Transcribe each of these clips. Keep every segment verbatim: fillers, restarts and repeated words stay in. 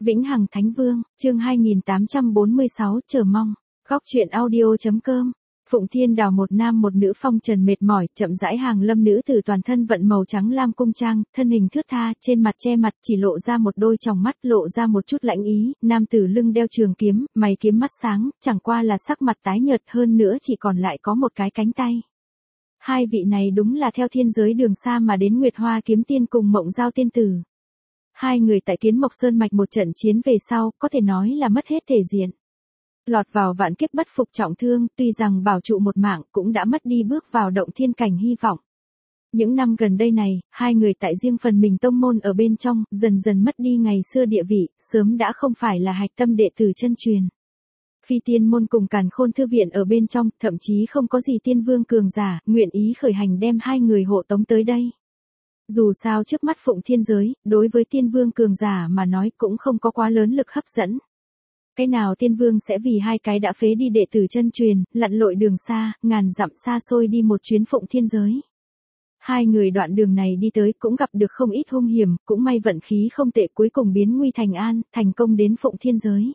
Vĩnh Hằng Thánh Vương, chương hai nghìn tám trăm bốn mươi sáu, chờ mong. Góc truyện audio.com. Phụng Thiên Đảo một nam một nữ phong trần mệt mỏi, chậm rãi hàng lâm nữ tử toàn thân vận màu trắng lam cung trang, thân hình thướt tha, trên mặt che mặt chỉ lộ ra một đôi tròng mắt, lộ ra một chút lãnh ý, nam tử lưng đeo trường kiếm, mày kiếm mắt sáng, chẳng qua là sắc mặt tái nhợt hơn nữa chỉ còn lại có một cái cánh tay. Hai vị này đúng là theo thiên giới đường xa mà đến Nguyệt Hoa Kiếm Tiên cùng Mộng Giao tiên tử. Hai người tại Kiến Mộc Sơn Mạch một trận chiến về sau, có thể nói là mất hết thể diện. Lọt vào vạn kiếp bất phục trọng thương, tuy rằng bảo trụ một mạng cũng đã mất đi bước vào động thiên cảnh hy vọng. Những năm gần đây này, hai người tại riêng phần mình tông môn ở bên trong, dần dần mất đi ngày xưa địa vị, sớm đã không phải là hạch tâm đệ tử chân truyền. Phi tiên môn cùng Càn Khôn thư viện ở bên trong, thậm chí không có gì tiên vương cường giả, nguyện ý khởi hành đem hai người hộ tống tới đây. Dù sao trước mắt Phụng Thiên giới, đối với tiên vương cường giả mà nói cũng không có quá lớn lực hấp dẫn. Cái nào tiên vương sẽ vì hai cái đã phế đi đệ tử chân truyền, lặn lội đường xa, ngàn dặm xa xôi đi một chuyến Phụng Thiên giới. Hai người đoạn đường này đi tới cũng gặp được không ít hung hiểm, cũng may vận khí không tệ cuối cùng biến nguy thành an, thành công đến Phụng Thiên giới.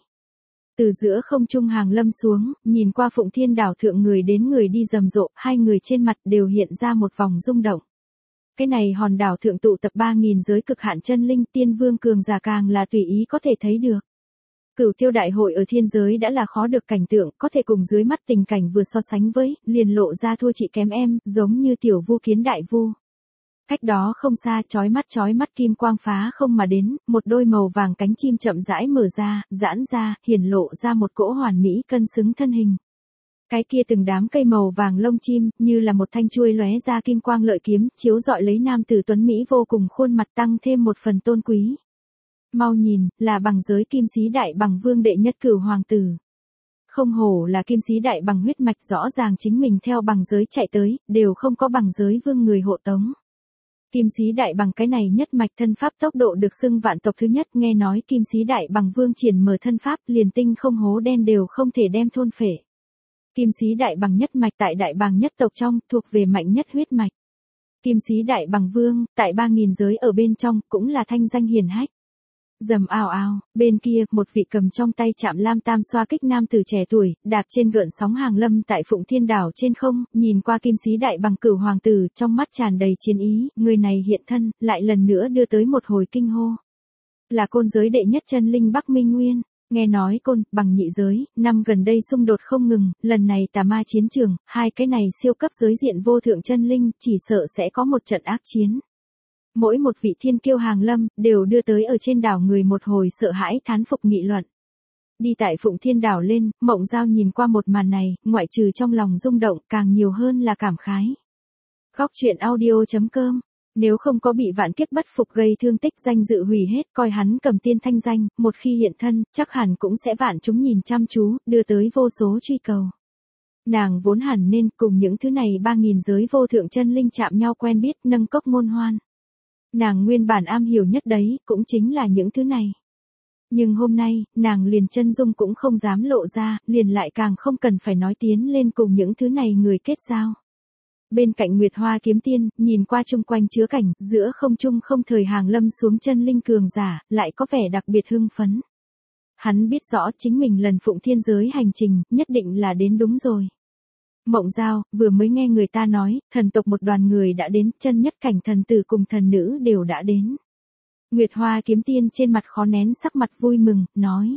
Từ giữa không trung hàng lâm xuống, nhìn qua Phụng Thiên Đảo thượng người đến người đi rầm rộ, hai người trên mặt đều hiện ra một vòng rung động. Cái này hòn đảo thượng tụ tập ba nghìn giới cực hạn chân linh, tiên vương cường giả càng là tùy ý có thể thấy được. Cửu Tiêu đại hội ở thiên giới đã là khó được cảnh tượng, có thể cùng dưới mắt tình cảnh vừa so sánh với, liền lộ ra thua chị kém em, giống như tiểu vu kiến đại vu. Cách đó không xa, chói mắt chói mắt kim quang phá không mà đến, một đôi màu vàng cánh chim chậm rãi mở ra, giãn ra, hiển lộ ra một cỗ hoàn mỹ cân xứng thân hình. Cái kia từng đám cây màu vàng lông chim, như là một thanh chuôi lóe ra kim quang lợi kiếm, chiếu rọi lấy nam tử tuấn mỹ vô cùng khuôn mặt tăng thêm một phần tôn quý. Mau nhìn, là bằng giới Kim Sĩ Đại Bằng Vương đệ nhất cửu hoàng tử. Không hổ là Kim Sĩ Đại Bằng huyết mạch, rõ ràng chính mình theo bằng giới chạy tới, đều không có bằng giới vương người hộ tống. Kim Sĩ Đại Bằng cái này nhất mạch thân pháp tốc độ được xưng vạn tộc thứ nhất, nghe nói Kim Sĩ Đại Bằng Vương triển mở thân pháp, liền tinh không hố đen đều không thể đem thôn phệ. Kim Sĩ Đại Bằng nhất mạch tại Đại Bàng nhất tộc trong, thuộc về mạnh nhất huyết mạch. Kim Sĩ Đại Bằng Vương, tại ba nghìn giới ở bên trong, cũng là thanh danh hiển hách. Rầm ào ào, bên kia, một vị cầm trong tay chạm lam tam xoa kích nam tử trẻ tuổi, đạp trên gợn sóng hàng lâm tại Phụng Thiên Đảo trên không, nhìn qua Kim Sĩ Đại Bằng cửu hoàng tử, trong mắt tràn đầy chiến ý, người này hiện thân, lại lần nữa đưa tới một hồi kinh hô. Là Côn giới đệ nhất chân linh Bắc Minh Nguyên. Nghe nói Côn, Bằng nhị giới, năm gần đây xung đột không ngừng, lần này tà ma chiến trường, hai cái này siêu cấp giới diện vô thượng chân linh, chỉ sợ sẽ có một trận ác chiến. Mỗi một vị thiên kiêu hàng lâm, đều đưa tới ở trên đảo người một hồi sợ hãi thán phục nghị luận. Đi tại Phụng Thiên Đảo lên, Mộng Giao nhìn qua một màn này, ngoại trừ trong lòng rung động, càng nhiều hơn là cảm khái. Góc truyện audio.com. Nếu không có bị vạn kiếp bất phục gây thương tích danh dự hủy hết, coi hắn cầm tiên thanh danh, một khi hiện thân, chắc hẳn cũng sẽ vạn chúng nhìn chăm chú, đưa tới vô số truy cầu. Nàng vốn hẳn nên cùng những thứ này ba nghìn giới vô thượng chân linh chạm nhau quen biết, nâng cốc ngôn hoan. Nàng nguyên bản am hiểu nhất đấy, cũng chính là những thứ này. Nhưng hôm nay, nàng liền chân dung cũng không dám lộ ra, liền lại càng không cần phải nói tiến lên cùng những thứ này người kết giao. Bên cạnh Nguyệt Hoa Kiếm Tiên, nhìn qua chung quanh chứa cảnh, giữa không trung không thời hàng lâm xuống chân linh cường giả, lại có vẻ đặc biệt hưng phấn. Hắn biết rõ chính mình lần Phụng Thiên giới hành trình, nhất định là đến đúng rồi. Mộng Giao, vừa mới nghe người ta nói, thần tộc một đoàn người đã đến, chân nhất cảnh thần tử cùng thần nữ đều đã đến. Nguyệt Hoa Kiếm Tiên trên mặt khó nén sắc mặt vui mừng, nói.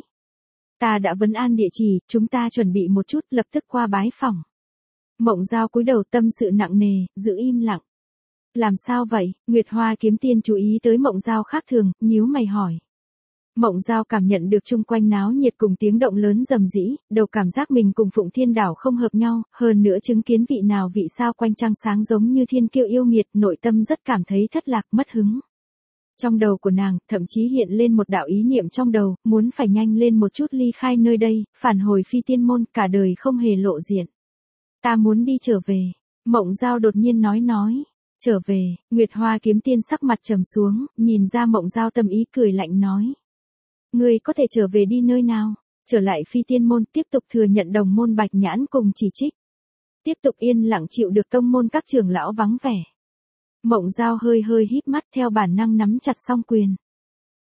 Ta đã vấn an địa chỉ, chúng ta chuẩn bị một chút, lập tức qua bái phỏng. Mộng Giao cúi đầu tâm sự nặng nề, giữ im lặng. Làm sao vậy? Nguyệt Hoa Kiếm Tiên chú ý tới Mộng Giao khác thường, nhíu mày hỏi. Mộng Giao cảm nhận được chung quanh náo nhiệt cùng tiếng động lớn rầm rĩ, đầu cảm giác mình cùng Phụng Thiên Đảo không hợp nhau, hơn nữa chứng kiến vị nào vị sao quanh trăng sáng giống như thiên kiêu yêu nghiệt, nội tâm rất cảm thấy thất lạc, mất hứng. Trong đầu của nàng, thậm chí hiện lên một đạo ý niệm trong đầu, muốn phải nhanh lên một chút ly khai nơi đây, phản hồi Phi Tiên môn, cả đời không hề lộ diện. Ta muốn đi trở về. Mộng Giao đột nhiên nói nói. Trở về, Nguyệt Hoa Kiếm Tiên sắc mặt trầm xuống, nhìn ra Mộng Giao tâm ý cười lạnh nói. Ngươi có thể trở về đi nơi nào? Trở lại Phi Tiên môn, tiếp tục thừa nhận đồng môn Bạch Nhãn cùng chỉ trích. Tiếp tục yên lặng chịu được tông môn các trưởng lão vắng vẻ. Mộng Giao hơi hơi híp mắt theo bản năng nắm chặt song quyền.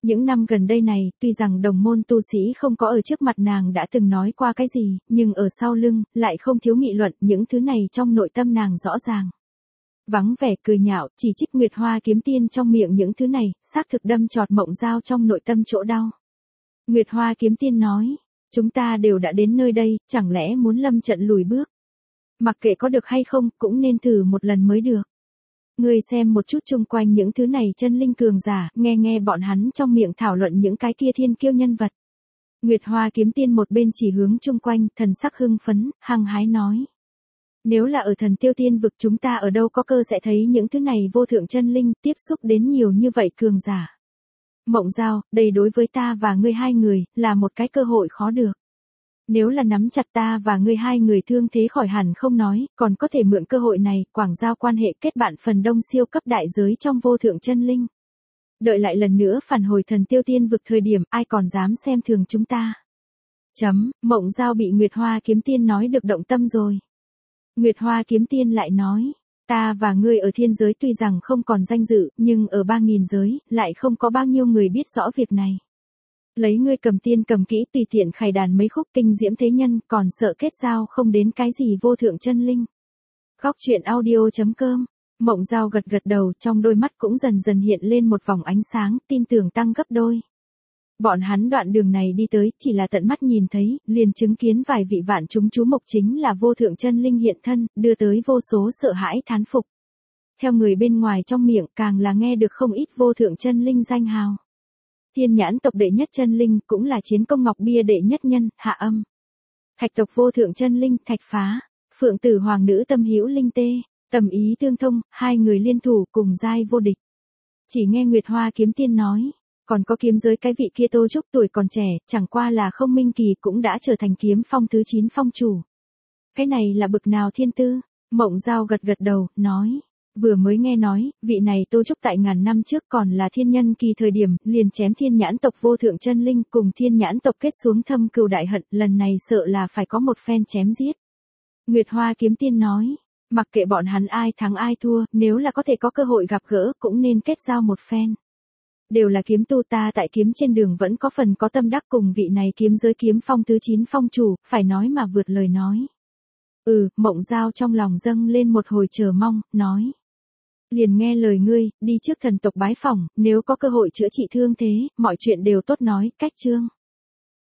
Những năm gần đây này, tuy rằng đồng môn tu sĩ không có ở trước mặt nàng đã từng nói qua cái gì, nhưng ở sau lưng, lại không thiếu nghị luận, những thứ này trong nội tâm nàng rõ ràng. Vắng vẻ cười nhạo, chỉ trích Nguyệt Hoa kiếm tiên trong miệng những thứ này, xác thực đâm chọt Mộng Giao trong nội tâm chỗ đau. Nguyệt Hoa kiếm tiên nói, chúng ta đều đã đến nơi đây, chẳng lẽ muốn lâm trận lùi bước. Mặc kệ có được hay không, cũng nên thử một lần mới được. Ngươi xem một chút chung quanh những thứ này chân linh cường giả, nghe nghe bọn hắn trong miệng thảo luận những cái kia thiên kiêu nhân vật. Nguyệt Hoa kiếm tiên một bên chỉ hướng chung quanh, thần sắc hưng phấn, hăng hái nói. Nếu là ở Thần Tiêu Tiên vực chúng ta ở đâu có cơ sẽ thấy những thứ này vô thượng chân linh, tiếp xúc đến nhiều như vậy cường giả. Mộng Giao, đây đối với ta và ngươi hai người, là một cái cơ hội khó được. Nếu là nắm chặt ta và ngươi hai người thương thế khỏi hẳn không nói, còn có thể mượn cơ hội này, quảng giao quan hệ kết bạn phần đông siêu cấp đại giới trong vô thượng chân linh. Đợi lại lần nữa phản hồi Thần Tiêu Tiên vực thời điểm ai còn dám xem thường chúng ta. Chấm, Mộng Giao bị Nguyệt Hoa kiếm tiên nói được động tâm rồi. Nguyệt Hoa kiếm tiên lại nói, ta và ngươi ở thiên giới tuy rằng không còn danh dự, nhưng ở ba nghìn giới, lại không có bao nhiêu người biết rõ việc này. Lấy ngươi cầm tiên cầm kỹ tùy tiện khải đàn mấy khúc kinh diễm thế nhân, còn sợ kết giao không đến cái gì vô thượng chân linh. Góc truyện audio chấm com. Mộng Giao gật gật đầu, trong đôi mắt cũng dần dần hiện lên một vòng ánh sáng, tin tưởng tăng gấp đôi. Bọn hắn đoạn đường này đi tới, chỉ là tận mắt nhìn thấy, liền chứng kiến vài vị vạn chúng chú mục chính là vô thượng chân linh hiện thân, đưa tới vô số sợ hãi thán phục. Theo người bên ngoài trong miệng càng là nghe được không ít vô thượng chân linh danh hào. Thiên Nhãn tộc đệ nhất chân linh cũng là Chiến Công Ngọc Bia đệ nhất nhân, Hạ Âm. Thạch tộc vô thượng chân linh, Thạch Phá. Phượng tử hoàng nữ Tâm Hữu Linh Tê. Tầm Ý tương thông, hai người liên thủ cùng giai vô địch. Chỉ nghe Nguyệt Hoa kiếm tiên nói, còn có kiếm giới cái vị kia Tô Trúc tuổi còn trẻ, chẳng qua là không minh kỳ cũng đã trở thành kiếm phong thứ chín phong chủ. Cái này là bực nào thiên tư? Mộng Giao gật gật đầu, nói. Vừa mới nghe nói, vị này Tô Trúc tại ngàn năm trước còn là thiên nhân kỳ thời điểm, liền chém Thiên Nhãn tộc vô thượng chân linh cùng Thiên Nhãn tộc kết xuống thâm cừu đại hận, lần này sợ là phải có một phen chém giết. Nguyệt Hoa kiếm tiên nói, mặc kệ bọn hắn ai thắng ai thua, nếu là có thể có cơ hội gặp gỡ cũng nên kết giao một phen. Đều là kiếm tu, ta tại kiếm trên đường vẫn có phần có tâm đắc cùng vị này kiếm giới kiếm phong thứ chín phong chủ, phải nói mà vượt lời nói. Ừ, Mộng Giao trong lòng dâng lên một hồi chờ mong, nói. Liền nghe lời ngươi, đi trước thần tộc bái phỏng, nếu có cơ hội chữa trị thương thế, mọi chuyện đều tốt nói, cách chương.